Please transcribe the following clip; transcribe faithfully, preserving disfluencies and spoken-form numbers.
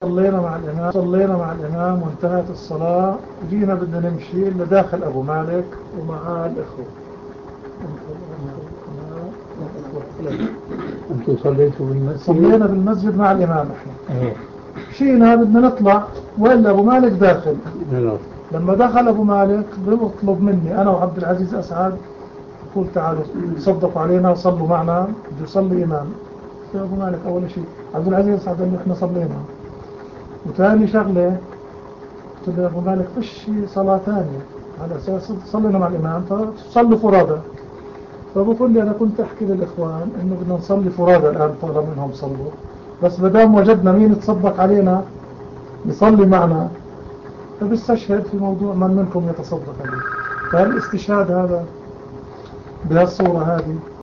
صلينا مع الإمام صلينا مع الإمام وانتهت الصلاة، جينا بدنا نمشي اللي داخل أبو مالك ومعاه الإخوة. أنتم صليتوا بالمسجد؟ صلينا بالمسجد مع الإمام إحنا. إيه. مشينا بدنا نطلع وإلا أبو مالك داخل. نعم. لما دخل أبو مالك بيطلب مني أنا وعبد العزيز أسعد، يقول تعالوا صدقوا علينا وصلوا معنا، بده يصلي إمام. يا أبو مالك أول شيء عبد العزيز أسعد قال له إحنا صلينا. وثاني شغلة قلت له يا أبو مالك فش صلاة ثانية على أساس صلينا مع الإمام فصلوا فرادى. فبقول لي أنا كنت أحكي للإخوان إنه بدنا نصلي فرادى الآن طالما منهم صلوا، بس بدام وجدنا مين تصدق علينا يصلي معنا فبستشهد في موضوع من منكم يتصدق عليه. فالاستشهاد هذا بهالصورة هذه